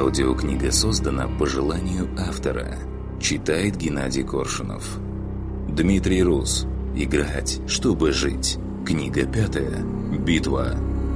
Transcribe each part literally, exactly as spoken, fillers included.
Аудиокнига создана по желанию автора. Читает Геннадий Коршунов. Дмитрий Рус. Играть, чтобы жить. Книга пятая. Битва.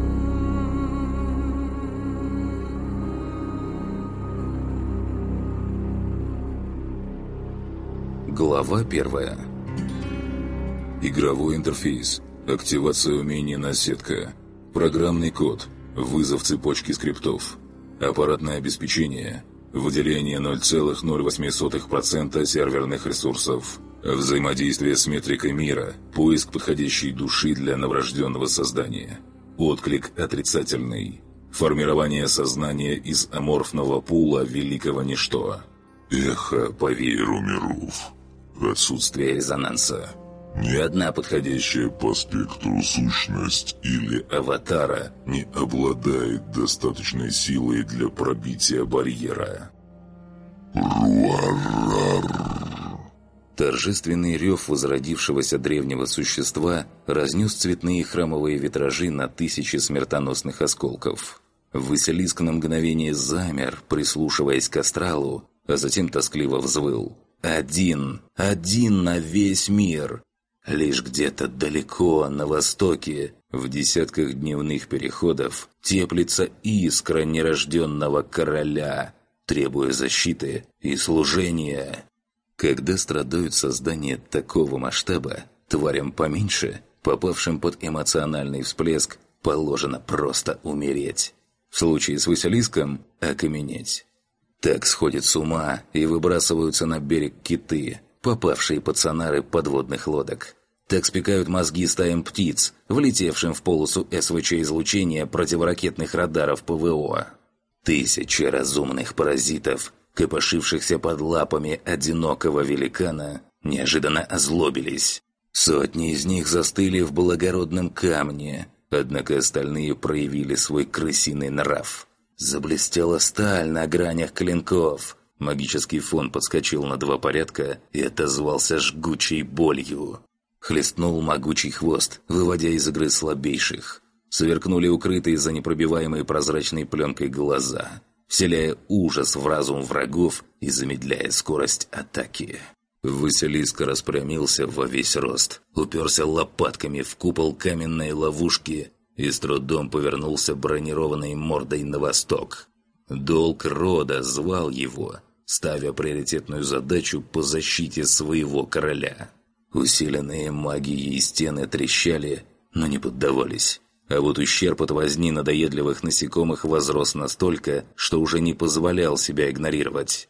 Глава первая. Игровой интерфейс. Активация умения наседка. Программный код. Вызов цепочки скриптов. Аппаратное обеспечение. Выделение ноль целых ноль восемь сотых процента серверных ресурсов. Взаимодействие с метрикой мира. Поиск подходящей души для новорожденного создания. Отклик отрицательный. Формирование сознания из аморфного пула великого ничто. Эхо по вееру миров. Отсутствие резонанса. Ни одна подходящая по спектру сущность или аватара не обладает достаточной силой для пробития барьера. Торжественный рев возродившегося древнего существа разнес цветные храмовые витражи на тысячи смертоносных осколков. Василиск на мгновение замер, прислушиваясь к астралу, а затем тоскливо взвыл. «Один! Один на весь мир!» Лишь где-то далеко, на востоке, в десятках дневных переходов, теплится искра нерожденного короля, требуя защиты и служения. Когда страдают создания такого масштаба, тварям поменьше, попавшим под эмоциональный всплеск, положено просто умереть. В случае с Василиском – окаменеть. Так сходят с ума и выбрасываются на берег киты, попавшие под сонары подводных лодок. Так спекают мозги стаям птиц, влетевшим в полосу СВЧ-излучения противоракетных радаров ПВО. Тысячи разумных паразитов, копошившихся под лапами одинокого великана, неожиданно озлобились. Сотни из них застыли в благородном камне, однако остальные проявили свой крысиный нрав. Заблестела сталь на гранях клинков. Магический фон подскочил на два порядка и отозвался жгучей болью. Хлестнул могучий хвост, выводя из игры слабейших. Сверкнули укрытые за непробиваемой прозрачной пленкой глаза, вселяя ужас в разум врагов и замедляя скорость атаки. Василиск распрямился во весь рост, уперся лопатками в купол каменной ловушки и с трудом повернулся бронированной мордой на восток. Долг рода звал его, ставя приоритетную задачу по защите своего короля. Усиленные магией стены трещали, но не поддавались. А вот ущерб от возни надоедливых насекомых возрос настолько, что уже не позволял себя игнорировать.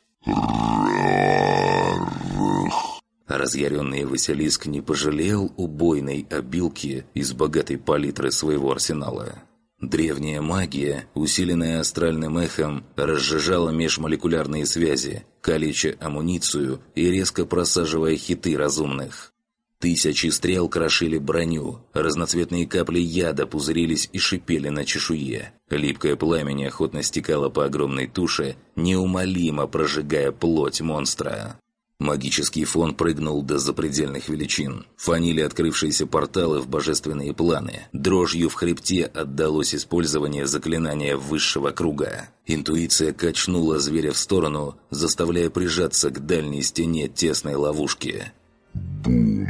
Разъяренный Василиск не пожалел убойной обилки из богатой палитры своего арсенала. Древняя магия, усиленная астральным эхом, разжижала межмолекулярные связи, калеча амуницию и резко просаживая хиты разумных. Тысячи стрел крошили броню, разноцветные капли яда пузырились и шипели на чешуе. Липкое пламя неохотно стекало по огромной туше, неумолимо прожигая плоть монстра. Магический фон прыгнул до запредельных величин. Фанили открывшиеся порталы в божественные планы. Дрожью в хребте отдалось использование заклинания высшего круга. Интуиция качнула зверя в сторону, заставляя прижаться к дальней стене тесной ловушки. Бум!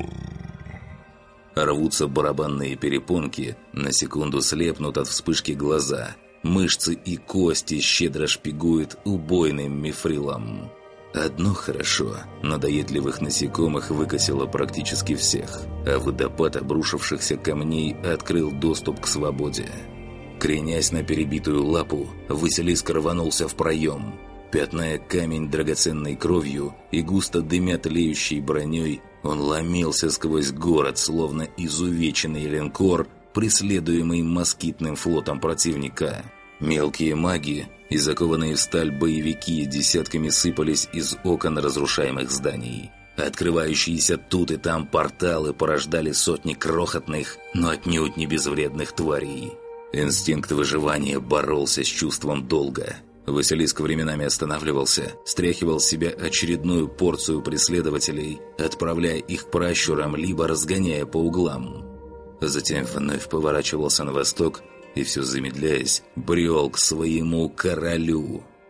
Рвутся барабанные перепонки, на секунду слепнут от вспышки глаза. Мышцы и кости щедро шпигуют убойным мифрилом. Одно хорошо, надоедливых насекомых выкосило практически всех, а водопад обрушившихся камней открыл доступ к свободе. Кренясь на перебитую лапу, Василиск рванулся в проем. Пятная камень драгоценной кровью и густо дымя тлеющей броней, он ломился сквозь город, словно изувеченный линкор, преследуемый москитным флотом противника. Мелкие маги и закованные в сталь боевики десятками сыпались из окон разрушаемых зданий. Открывающиеся тут и там порталы порождали сотни крохотных, но отнюдь не безвредных тварей. Инстинкт выживания боролся с чувством долга. Василиск временами останавливался, стряхивал с себя очередную порцию преследователей, отправляя их к пращурам, либо разгоняя по углам. Затем вновь поворачивался на восток и, все замедляясь, брел к своему королю.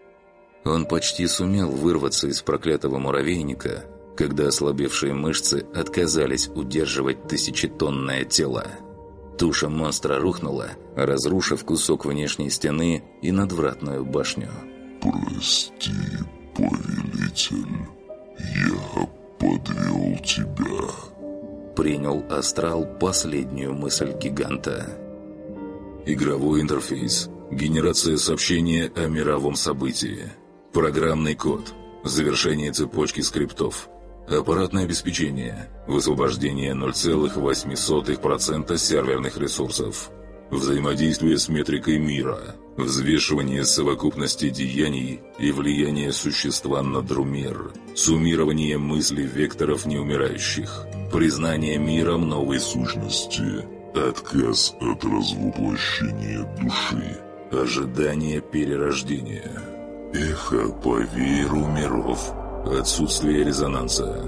Он почти сумел вырваться из проклятого муравейника, когда ослабевшие мышцы отказались удерживать тысячетонное тело. Туша монстра рухнула, разрушив кусок внешней стены и надвратную башню. «Прости, повелитель, я подвел тебя», — принял астрал последнюю мысль гиганта. Игровой интерфейс. Генерация сообщения о мировом событии. Программный код. Завершение цепочки скриптов. Аппаратное обеспечение. Высвобождение ноль целых восемь сотых процента серверных ресурсов. Взаимодействие с метрикой мира. Взвешивание совокупности деяний и влияние существа на друмир. Суммирование мыслей векторов неумирающих. Признание миром новой сущности. отказ от развоплощения души, Ожидание перерождения. Эхо по вееру миров. Отсутствие резонанса.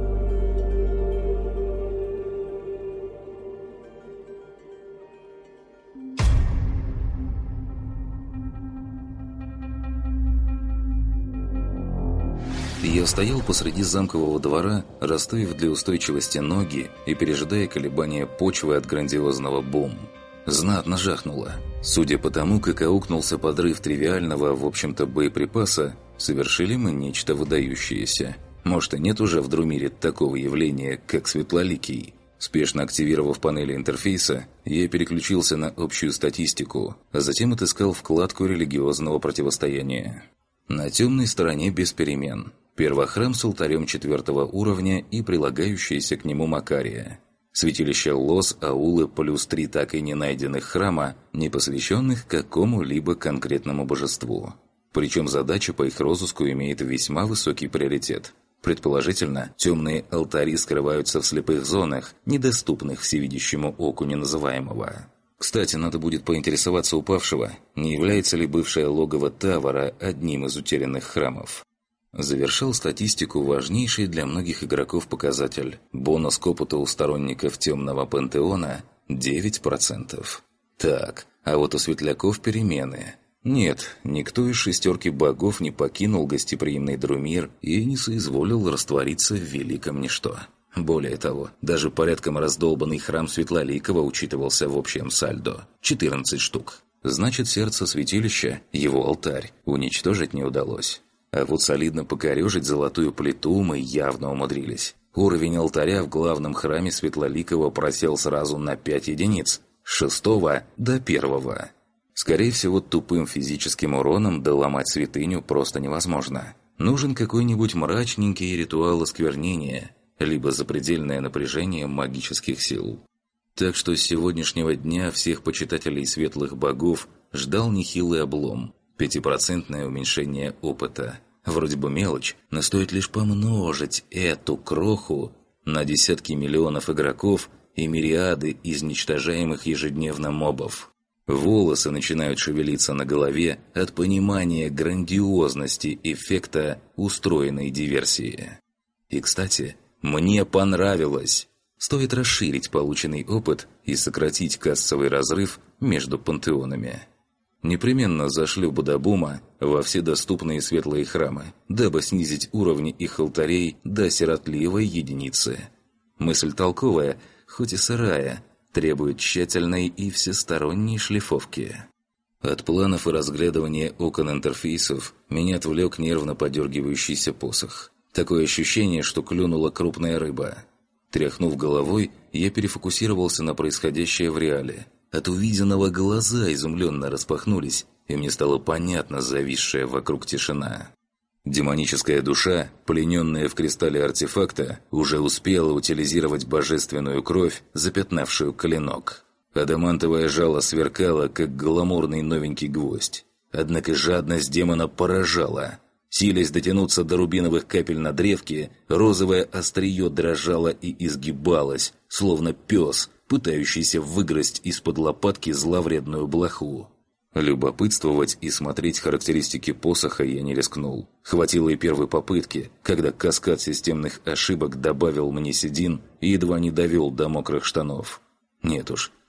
Я стоял посреди замкового двора, расставив для устойчивости ноги и пережидая колебания почвы от грандиозного бум. Знатно жахнуло. Судя по тому, как аукнулся подрыв тривиального, в общем-то, боеприпаса, совершили мы нечто выдающееся. Может, и нет уже в Друмире такого явления, как Светлоликий. Спешно активировав панели интерфейса, я переключился на общую статистику, а затем отыскал вкладку религиозного противостояния. На темной стороне без перемен. Первохрам с алтарем четвертого уровня и прилагающаяся к нему Макария. Святилище Лос, аулы плюс три так и не найденных храма, не посвященных какому-либо конкретному божеству. Причем задача по их розыску имеет весьма высокий приоритет. Предположительно, темные алтари скрываются в слепых зонах, недоступных всевидящему оку неназываемого. Кстати, надо будет поинтересоваться у павшего, не является ли бывшее логово Тавара одним из утерянных храмов. Завершил статистику важнейший для многих игроков показатель. Бонус к опыту у сторонников темного пантеона – девять процентов. Так, а вот у светляков перемены. Нет, никто из шестерки богов не покинул гостеприимный Друмир и не соизволил раствориться в великом ничто. Более того, даже порядком раздолбанный храм Светлоликого учитывался в общем сальдо – четырнадцать штук. Значит, сердце святилища, его алтарь, уничтожить не удалось. А вот солидно покорежить золотую плиту мы явно умудрились. Уровень алтаря в главном храме Светлоликого просел сразу на пять единиц, с шестого до первого. Скорее всего, тупым физическим уроном доломать святыню просто невозможно. Нужен какой-нибудь мрачненький ритуал осквернения, либо запредельное напряжение магических сил. Так что с сегодняшнего дня всех почитателей светлых богов ждал нехилый облом. Пятипроцентное уменьшение опыта. Вроде бы мелочь, но стоит лишь помножить эту кроху на десятки миллионов игроков и мириады изничтожаемых ежедневно мобов. Волосы начинают шевелиться на голове от понимания грандиозности эффекта устроенной диверсии. И, кстати, мне понравилось. Стоит расширить полученный опыт и сократить кассовый разрыв между пантеонами. Непременно зашлю Бадабума во все доступные светлые храмы, дабы снизить уровни их алтарей до сиротливой единицы. Мысль толковая, хоть и сырая, требует тщательной и всесторонней шлифовки. От планов и разглядывания окон интерфейсов меня отвлек нервно подергивающийся посох. Такое ощущение, что клюнула крупная рыба. Тряхнув головой, я перефокусировался на происходящее в реале. От увиденного глаза изумленно распахнулись, и мне стало понятна зависшая вокруг тишина. Демоническая душа, плененная в кристалле артефакта, уже успела утилизировать божественную кровь, запятнавшую клинок. Адамантовое жало сверкало, как гламурный новенький гвоздь. Однако жадность демона поражала. Силясь дотянуться до рубиновых капель на древке, розовое острие дрожало и изгибалось, словно пес, пытающийся выгрызть из-под лопатки зловредную блоху. Любопытствовать и смотреть характеристики посоха я не рискнул. Хватило и первой попытки, когда каскад системных ошибок добавил мне седин и едва не довел до мокрых штанов. Нет уж,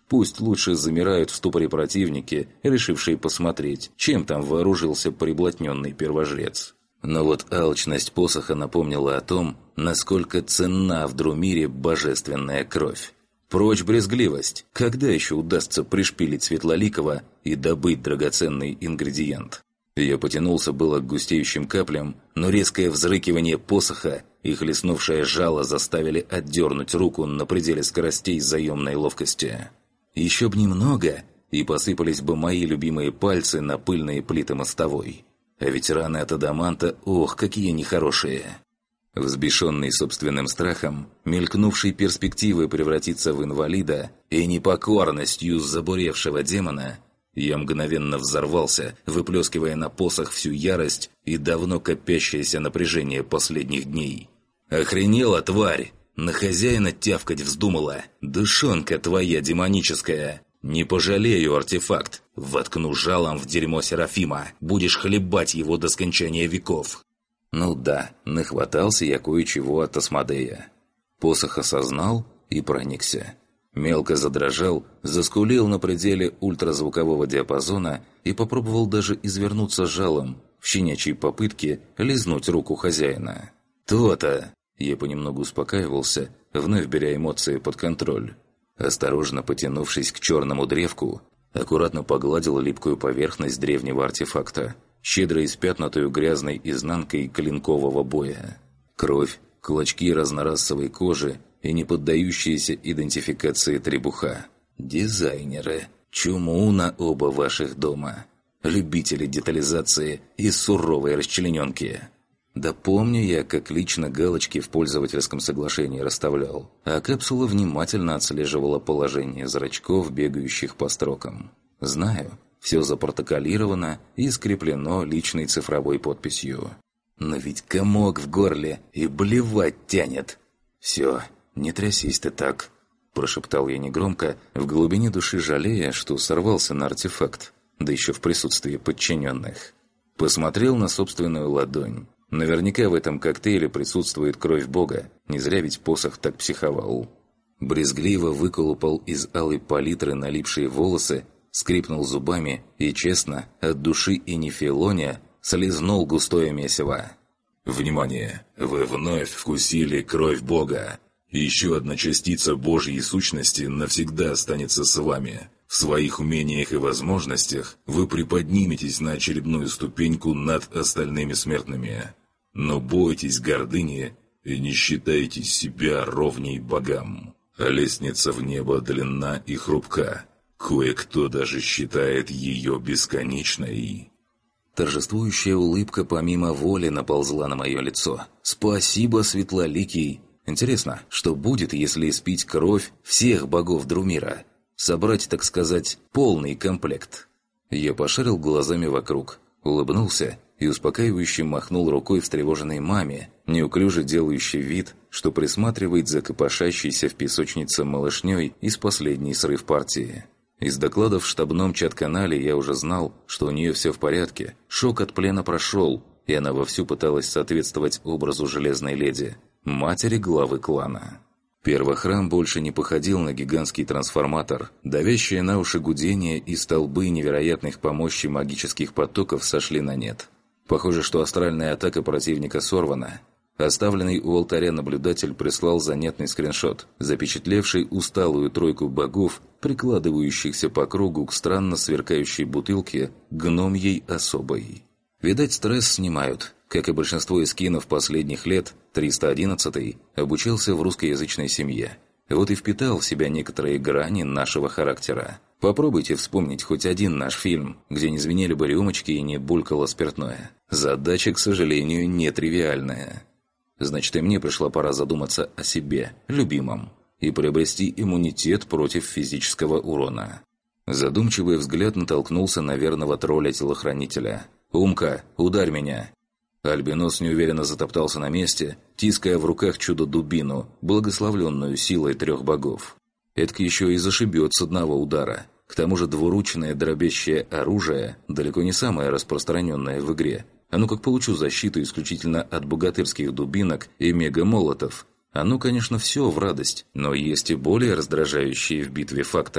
Пусть лучше замирают в ступоре противники, решившие посмотреть, чем там вооружился приблотненный первожрец. Но вот алчность посоха напомнила о том, насколько ценна в Друмире божественная кровь. Прочь брезгливость! Когда еще удастся пришпилить Светлоликова и добыть драгоценный ингредиент? Я потянулся было к густеющим каплям, но резкое взрыкивание посоха и хлестнувшее жало заставили отдернуть руку на пределе скоростей заемной ловкости. Еще б немного, и посыпались бы мои любимые пальцы на пыльные плиты мостовой. А ведь раны от адаманта, ох, какие нехорошие! Взбешенный собственным страхом, мелькнувшей перспективой превратиться в инвалида и непокорностью забуревшего демона, я мгновенно взорвался, выплескивая на посох всю ярость и давно копящееся напряжение последних дней. «Охренела, тварь! На хозяина тявкать вздумала! Душонка твоя демоническая! Не пожалею артефакт! Воткну жалом в дерьмо Серафима! Будешь хлебать его до скончания веков!» Ну да, нахватался я кое-чего от Асмодея. Посох осознал и проникся. Мелко задрожал, заскулил на пределе ультразвукового диапазона и попробовал даже извернуться жалом в щенячьей попытке лизнуть руку хозяина. «То-то!» Я понемногу успокаивался, вновь беря эмоции под контроль. Осторожно потянувшись к черному древку, аккуратно погладил липкую поверхность древнего артефакта, щедро испятнутую грязной изнанкой клинкового боя. Кровь, клочки разнорасовой кожи и не поддающиеся идентификации требуха. Дизайнеры, чуму на оба ваших дома. Любители детализации и суровой расчлененки. Да помню я, как лично галочки в пользовательском соглашении расставлял, а капсула внимательно отслеживала положение зрачков, бегающих по строкам. Знаю, все запротоколировано и скреплено личной цифровой подписью. Но ведь комок в горле и блевать тянет. «Все, не трясись ты так», – прошептал я негромко, в глубине души жалея, что сорвался на артефакт, да еще в присутствии подчиненных. Посмотрел на собственную ладонь. Наверняка в этом коктейле присутствует кровь Бога, не зря ведь посох так психовал. Брезгливо выколупал из алой палитры налипшие волосы, скрипнул зубами и, честно, от души и не филоня, слизнул густое месиво. Внимание! Вы вновь вкусили кровь Бога. Еще одна частица Божьей сущности навсегда останется с вами. В своих умениях и возможностях вы приподниметесь на очередную ступеньку над остальными смертными. Но бойтесь гордыни и не считайте себя ровней богам. А лестница в небо длинна и хрупка. Кое-кто даже считает ее бесконечной. Торжествующая улыбка помимо воли наползла на мое лицо. «Спасибо, Светлоликий! Интересно, что будет, если испить кровь всех богов Друмира? Собрать, так сказать, полный комплект?» Я пошарил глазами вокруг, улыбнулся и успокаивающе махнул рукой встревоженной маме, неуклюже делающей вид, что присматривает за копошащейся в песочнице малышней из последней срыв партии. Из докладов в штабном чат-канале я уже знал, что у нее все в порядке, шок от плена прошел, и она вовсю пыталась соответствовать образу железной леди, матери главы клана. Первохрам больше не походил на гигантский трансформатор. Давящие на уши гудения и столбы невероятных по мощи магических потоков сошли на нет. Похоже, что астральная атака противника сорвана. Оставленный у алтаря наблюдатель прислал занятный скриншот, запечатлевший усталую тройку богов, прикладывающихся по кругу к странно сверкающей бутылке гномьей особой. Видать, стресс снимают. Как и большинство эскинов последних лет, триста одиннадцатый обучился в русскоязычной семье. Вот и впитал в себя некоторые грани нашего характера. Попробуйте вспомнить хоть один наш фильм, где не звенели бы рюмочки и не булькало спиртное. Задача, к сожалению, нетривиальная. Значит, и мне пришла пора задуматься о себе, любимом, и приобрести иммунитет против физического урона. Задумчивый взгляд натолкнулся на верного тролля-телохранителя. «Умка, ударь меня!» Альбинос неуверенно затоптался на месте, тиская в руках чудо-дубину, благословленную силой трех богов. Эдак еще и зашибет с одного удара. К тому же двуручное дробящее оружие далеко не самое распространенное в игре. А ну как получу защиту исключительно от богатырских дубинок и мега-молотов. Оно, конечно, все в радость, но есть и более раздражающие в битве факторы.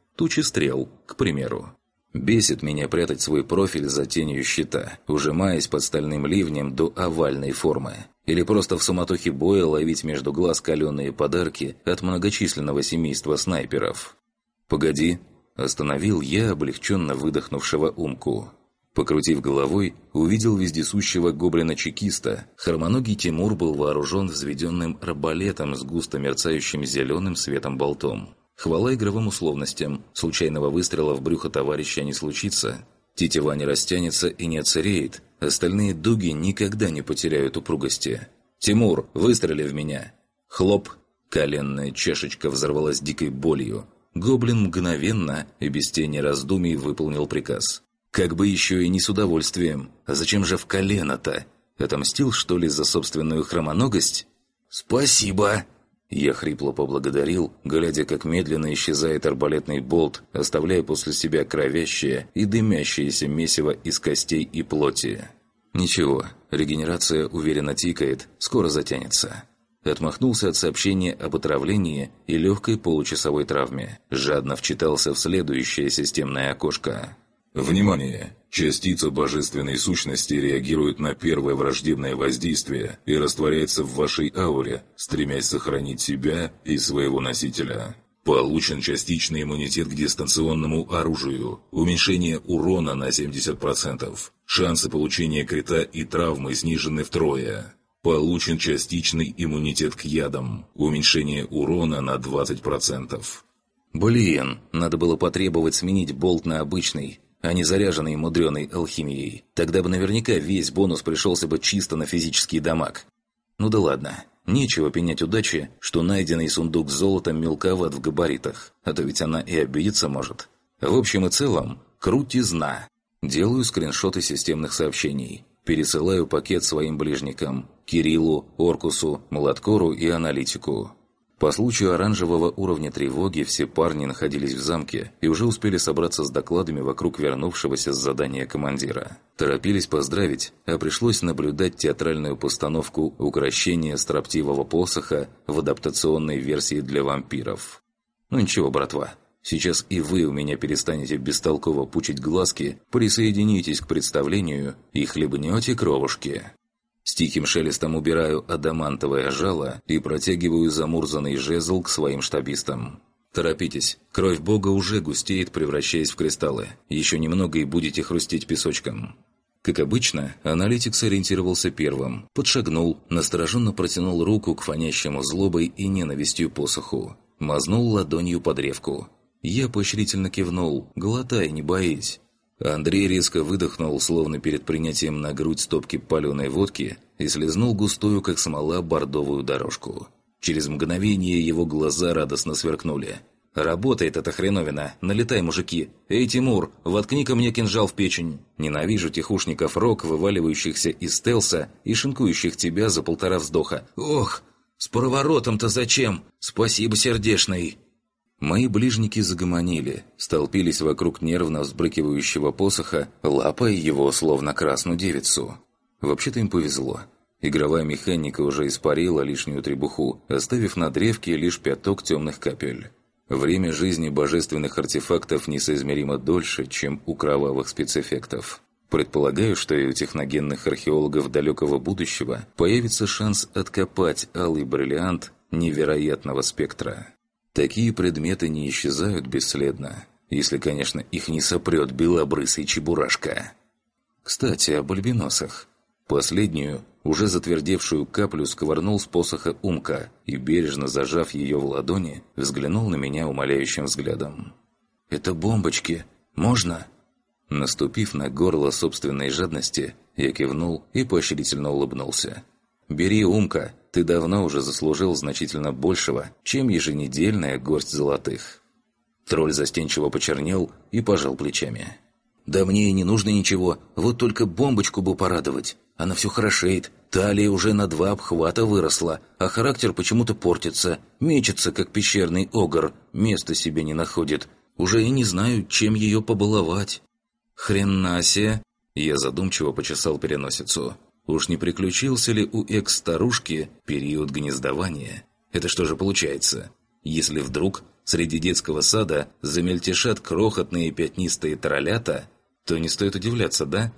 Тучи стрел, к примеру. Бесит меня прятать свой профиль за тенью щита, ужимаясь под стальным ливнем до овальной формы. Или просто в суматохе боя ловить между глаз каленые подарки от многочисленного семейства снайперов. «Погоди!» – остановил я облегченно выдохнувшего Умку. Покрутив головой, увидел вездесущего гоблина-чекиста. Хромоногий Тимур был вооружен взведенным арбалетом с густо мерцающим зеленым светом болтом. Хвала игровым условностям, случайного выстрела в брюхо товарища не случится. Тетива не растянется и не отсыреет, остальные дуги никогда не потеряют упругости. «Тимур, выстрели в меня!» Хлоп! Коленная чашечка взорвалась дикой болью. Гоблин мгновенно и без тени раздумий выполнил приказ. Как бы еще и не с удовольствием. А зачем же в колено-то? Отомстил, что ли, за собственную хромоногость? «Спасибо!» Я хрипло поблагодарил, глядя, как медленно исчезает арбалетный болт, оставляя после себя кровящее и дымящееся месиво из костей и плоти. Ничего, регенерация уверенно тикает, скоро затянется. Отмахнулся от сообщения об отравлении и легкой получасовой травме. Жадно вчитался в следующее системное окошко. Внимание! Частица божественной сущности реагирует на первое враждебное воздействие и растворяется в вашей ауре, стремясь сохранить себя и своего носителя. Получен частичный иммунитет к дистанционному оружию, уменьшение урона на семьдесят процентов. Шансы получения крита и травмы снижены втрое. Получен частичный иммунитет к ядам, уменьшение урона на двадцать процентов. Блин, надо было потребовать сменить болт на обычный, а не заряженный мудреной алхимией. Тогда бы наверняка весь бонус пришелся бы чисто на физический дамаг. Ну да ладно, нечего пенять удачи, что найденный сундук с золотом мелковат в габаритах, а то ведь она и обидеться может. В общем и целом, крутизна. Делаю скриншоты системных сообщений. Пересылаю пакет своим ближникам – Кириллу, Оркусу, Младкору и Аналитику. По случаю оранжевого уровня тревоги все парни находились в замке и уже успели собраться с докладами вокруг вернувшегося с задания командира. Торопились поздравить, а пришлось наблюдать театральную постановку укрощения строптивого посоха в адаптационной версии для вампиров. Ну ничего, братва, сейчас и вы у меня перестанете бестолково пучить глазки, присоединитесь к представлению и хлебнете кровушки. С тихим шелестом убираю адамантовое жало и протягиваю замурзанный жезл к своим штабистам. Торопитесь, кровь бога уже густеет, превращаясь в кристаллы. Еще немного и будете хрустеть песочком. Как обычно, аналитик сориентировался первым. Подшагнул, настороженно протянул руку к фонящему злобой и ненавистью посоху. Мазнул ладонью по древку. Я поощрительно кивнул, глотай, не боись. Андрей резко выдохнул, словно перед принятием на грудь стопки паленой водки, и слезнул густую, как смола, бордовую дорожку. Через мгновение его глаза радостно сверкнули. «Работает эта хреновина! Налетай, мужики! Эй, Тимур, воткни-ка мне кинжал в печень! Ненавижу тихушников рок, вываливающихся из стелса и шинкующих тебя за полтора вздоха! Ох, с поворотом-то зачем? Спасибо, сердешный!» Мои ближники загомонили, столпились вокруг нервно взбрыкивающего посоха, лапая его словно красную девицу. Вообще-то им повезло. Игровая механика уже испарила лишнюю требуху, оставив на древке лишь пяток темных капель. Время жизни божественных артефактов несоизмеримо дольше, чем у кровавых спецэффектов. Предполагаю, что и у техногенных археологов далекого будущего появится шанс откопать алый бриллиант невероятного спектра. Такие предметы не исчезают бесследно, если, конечно, их не сопрет белобрысый чебурашка. Кстати, об альбиносах. Последнюю, уже затвердевшую каплю сковырнул с посоха Умка и, бережно зажав ее в ладони, взглянул на меня умоляющим взглядом. «Это бомбочки. Можно?» Наступив на горло собственной жадности, я кивнул и поощрительно улыбнулся. «Бери, Умка, ты давно уже заслужил значительно большего, чем еженедельная горсть золотых». Тролль застенчиво почернел и пожал плечами. «Да мне и не нужно ничего, вот только бомбочку бы порадовать. Она все хорошеет, талия уже на два обхвата выросла, а характер почему-то портится, мечется, как пещерный огр, места себе не находит. Уже и не знаю, чем ее побаловать». «Хрена себе!» Я задумчиво почесал переносицу. Уж не приключился ли у экс-старушки период гнездования? Это что же получается? Если вдруг среди детского сада замельтешат крохотные пятнистые троллята, то не стоит удивляться, да?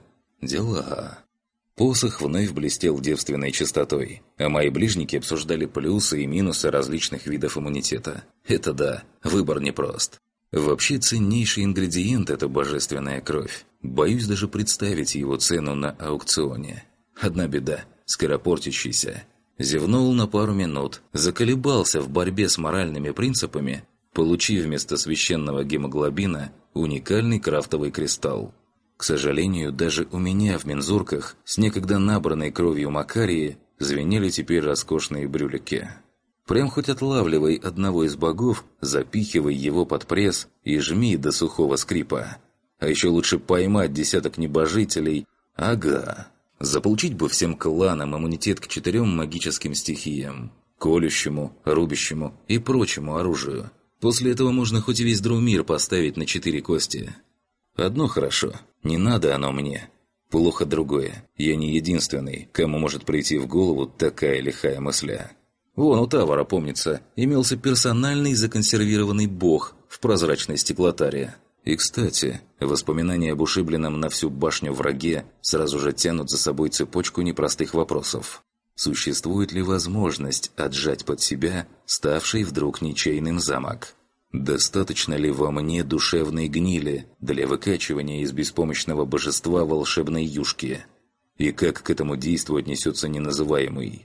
Дела. Посох вновь блестел девственной чистотой, а мои ближники обсуждали плюсы и минусы различных видов иммунитета. Это да, выбор непрост. Вообще ценнейший ингредиент – это божественная кровь. Боюсь даже представить его цену на аукционе. Одна беда – скоропортящийся. Зевнул на пару минут, заколебался в борьбе с моральными принципами, получив вместо священного гемоглобина уникальный крафтовый кристалл. К сожалению, даже у меня в мензурках с некогда набранной кровью Макарии звенели теперь роскошные брюлики. Прям хоть отлавливай одного из богов, запихивай его под пресс и жми до сухого скрипа. А еще лучше поймать десяток небожителей. Ага. Заполучить бы всем кланам иммунитет к четырем магическим стихиям. Колющему, рубящему и прочему оружию. После этого можно хоть весь Друмир поставить на четыре кости. Одно хорошо. Не надо оно мне. Плохо другое. Я не единственный, кому может прийти в голову такая лихая мысля. Вон у Тавара, помнится, имелся персональный законсервированный бог в прозрачной стеклотаре. И, кстати, воспоминания об ушибленном на всю башню враге сразу же тянут за собой цепочку непростых вопросов. Существует ли возможность отжать под себя ставший вдруг ничейным замок? Достаточно ли во мне душевной гнили для выкачивания из беспомощного божества волшебной юшки? И как к этому действу отнесется неназываемый?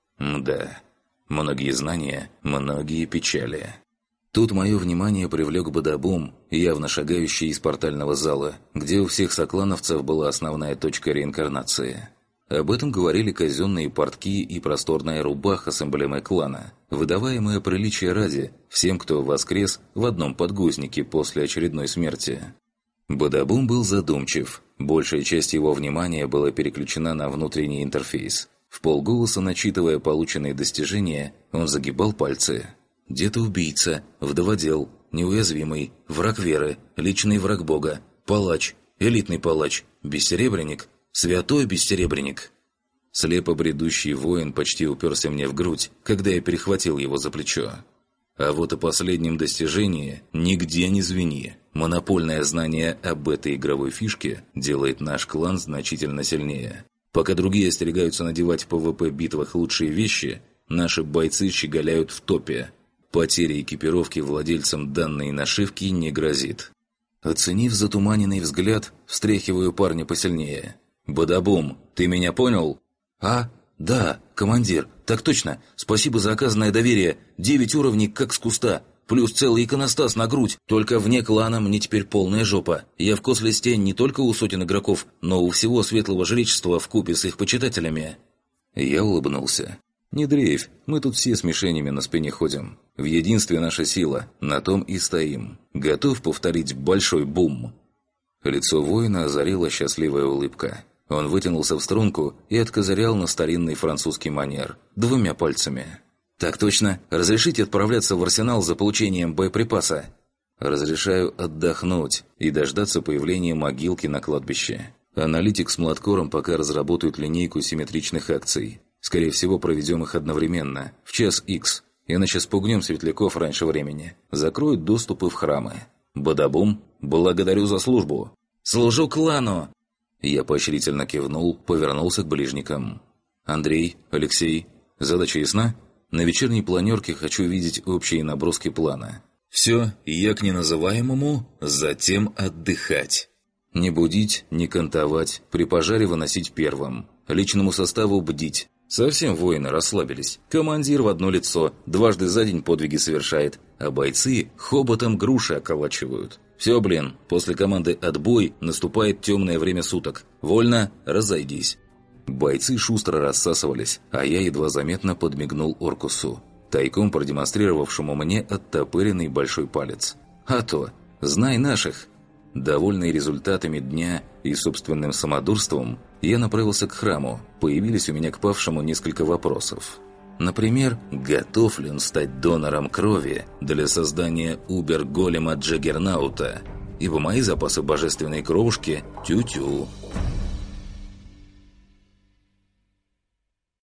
Мда. Многие знания, многие печали. Тут мое внимание привлек Бадабум, явно шагающий из портального зала, где у всех соклановцев была основная точка реинкарнации. Об этом говорили казенные портки и просторная рубаха с эмблемой клана, выдаваемая приличия ради всем, кто воскрес в одном подгузнике после очередной смерти. Бадабум был задумчив, большая часть его внимания была переключена на внутренний интерфейс. Вполголоса начитывая полученные достижения, он загибал пальцы. Дед-убийца, вдоводел, неуязвимый, враг веры, личный враг Бога, палач, элитный палач, бессеребренник, святой бессеребренник. Слепо бредущий воин почти уперся мне в грудь, когда я перехватил его за плечо. А вот о последнем достижении нигде не звени. Монопольное знание об этой игровой фишке делает наш клан значительно сильнее. Пока другие остерегаются надевать в пэ вэ пэ-битвах лучшие вещи, наши бойцы щеголяют в топе. Потеря экипировки владельцам данной нашивки не грозит. Оценив затуманенный взгляд, встряхиваю парня посильнее. «Бадабум, ты меня понял?» «А? Да, командир, так точно. Спасибо за оказанное доверие. Девять уровней как с куста. Плюс целый иконостас на грудь. Только вне клана мне теперь полная жопа. Я в кослисте не только у сотен игроков, но у всего светлого жречества вкупе с их почитателями». Я улыбнулся. «Не дрейфь, мы тут все с мишенями на спине ходим. В единстве наша сила, на том и стоим. Готов повторить большой бум?» Лицо воина озарила счастливая улыбка. Он вытянулся в струнку и откозырял на старинный французский манер, двумя пальцами. «Так точно. Разрешите отправляться в арсенал за получением боеприпаса?» «Разрешаю отдохнуть и дождаться появления могилки на кладбище. Аналитик с Младкором пока разработают линейку симметричных акций. Скорее всего, проведем их одновременно, в час икс, иначе спугнем светляков раньше времени. Закроют доступы в храмы. Бадабум, благодарю за службу!» «Служу клану!» Я поощрительно кивнул, повернулся к ближникам. «Андрей, Алексей, задача ясна? На вечерней планерке хочу видеть общие наброски плана». «Все, я к неназываемому, затем отдыхать». Не будить, не кантовать, при пожаре выносить первым. Личному составу бдить. Совсем воины расслабились. Командир в одно лицо, дважды за день подвиги совершает, а бойцы хоботом груши околачивают. Все, блин, после команды «Отбой» наступает темное время суток. Вольно, разойдись. Бойцы шустро рассасывались, а я едва заметно подмигнул Оркусу, тайком продемонстрировавшему мне оттопыренный большой палец. А то, знай наших. Довольный результатами дня и собственным самодурством, я направился к храму. Появились у меня к павшему несколько вопросов. Например, готов ли он стать донором крови для создания убер-голема Джаггернаута? Ибо мои запасы божественной кровушки тю-тю.